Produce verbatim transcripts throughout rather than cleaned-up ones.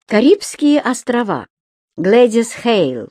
Карибские острова. Глэдис Хейл.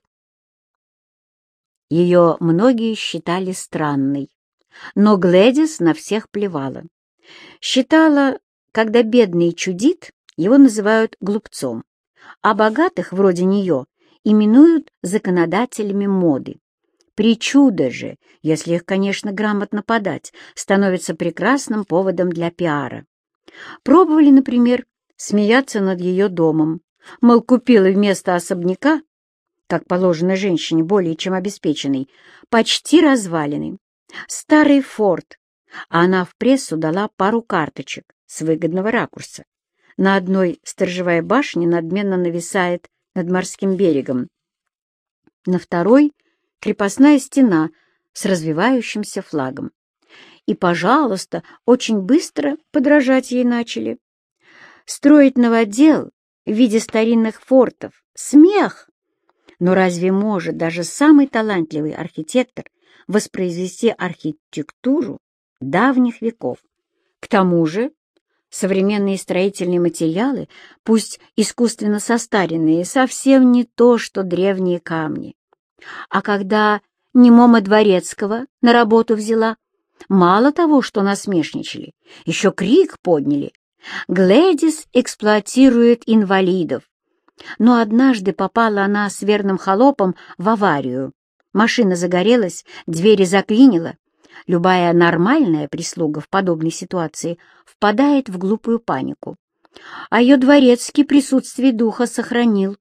Ее многие считали странной, но Глэдис на всех плевала. Считала, когда бедный чудит, его называют глупцом, а богатых, вроде нее, именуют законодателями моды. Причуда же, если их, конечно, грамотно подать, становится прекрасным поводом для пиара. Пробовали, например, смеяться над ее домом, мол, купила вместо особняка, как положено женщине более чем обеспеченной, почти развалины, старый форт, а она в прессу дала пару карточек с выгодного ракурса. На одной сторожевая башня надменно нависает над морским берегом, на второй — крепостная стена с развивающимся флагом. И, пожалуйста, очень быстро подражать ей начали. Строить новодел в виде старинных фортов — смех! Но разве может даже самый талантливый архитектор воспроизвести архитектуру давних веков? К тому же современные строительные материалы, пусть искусственно состаренные, совсем не то, что древние камни. А когда Немома Дворецкого на работу взяла, мало того, что насмешничали, еще крик подняли. Глэдис эксплуатирует инвалидов. Но однажды попала она с верным холопом в аварию. Машина загорелась, двери заклинило. Любая нормальная прислуга в подобной ситуации впадает в глупую панику. А ее Дворецкий присутствие духа сохранил.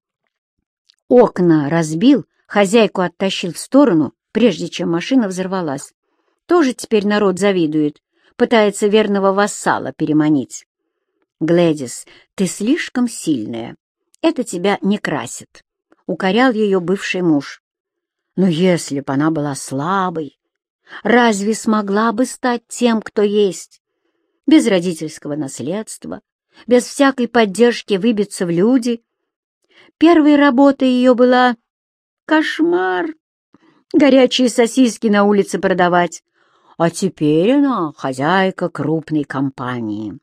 Окна разбил, хозяйку оттащил в сторону, прежде чем машина взорвалась. Тоже теперь народ завидует, пытается верного вассала переманить. «Глэдис, ты слишком сильная. Это тебя не красит», — укорял ее бывший муж. Но если б она была слабой, разве смогла бы стать тем, кто есть? Без родительского наследства, без всякой поддержки выбиться в люди. Первой работой ее была кошмар. Горячие сосиски на улице продавать. А теперь она хозяйка крупной компании.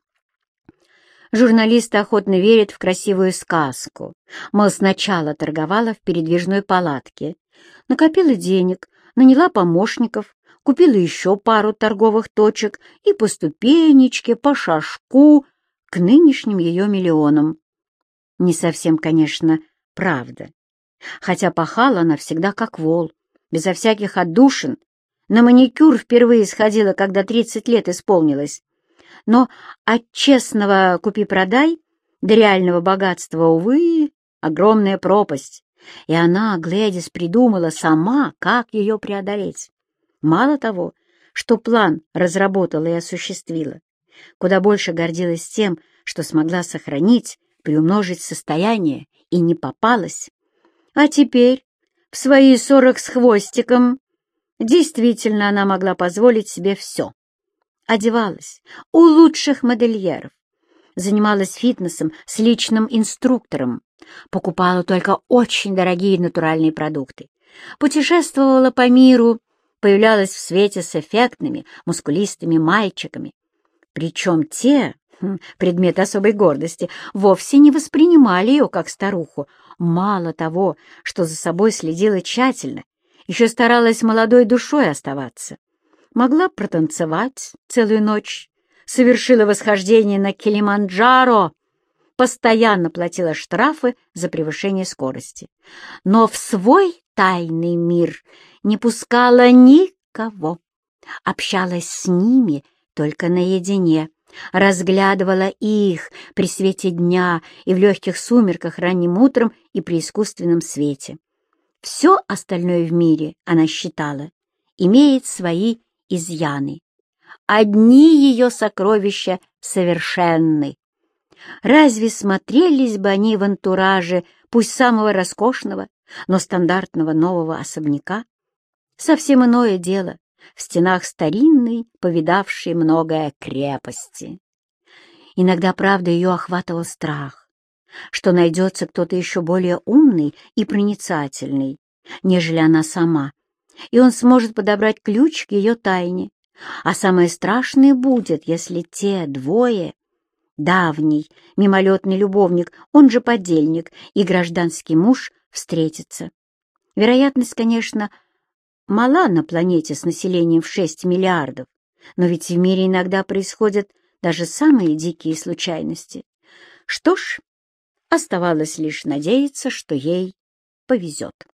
Журналисты охотно верят в красивую сказку. Мол, сначала торговала в передвижной палатке, накопила денег, наняла помощников, купила еще пару торговых точек и по ступенечке, по шажку к нынешним ее миллионам. Не совсем, конечно, правда. Хотя пахала она всегда как вол, безо всяких отдушин. На маникюр впервые сходила, когда тридцать лет исполнилось. Но от честного купи-продай до реального богатства, увы, огромная пропасть. И она, Глэдис, придумала сама, как ее преодолеть. Мало того, что план разработала и осуществила, куда больше гордилась тем, что смогла сохранить, приумножить состояние и не попалась. А теперь, в свои сорок с хвостиком, действительно она могла позволить себе все. Одевалась у лучших модельеров, занималась фитнесом с личным инструктором, покупала только очень дорогие натуральные продукты, путешествовала по миру, появлялась в свете с эффектными, мускулистыми мальчиками. Причем те, предмет особой гордости, вовсе не воспринимали ее как старуху. Мало того, что за собой следила тщательно, еще старалась молодой душой оставаться. Могла протанцевать целую ночь, совершила восхождение на Килиманджаро, постоянно платила штрафы за превышение скорости, но в свой тайный мир не пускала никого, общалась с ними только наедине, разглядывала их при свете дня и в легких сумерках ранним утром и при искусственном свете. Все остальное в мире, она считала, имеет свои изъяны. Одни ее сокровища совершенны. Разве смотрелись бы они в антураже, пусть самого роскошного, но стандартного нового особняка? Совсем иное дело в стенах старинной, повидавшей многое крепости. Иногда, правда, ее охватывал страх, что найдется кто-то еще более умный и проницательный, нежели она сама, и он сможет подобрать ключ к ее тайне. А самое страшное будет, если те двое давний мимолетный любовник, он же подельник, и гражданский муж встретятся. Вероятность, конечно, мала на планете с населением в шесть миллиардов, но ведь в мире иногда происходят даже самые дикие случайности. Что ж, оставалось лишь надеяться, что ей повезет.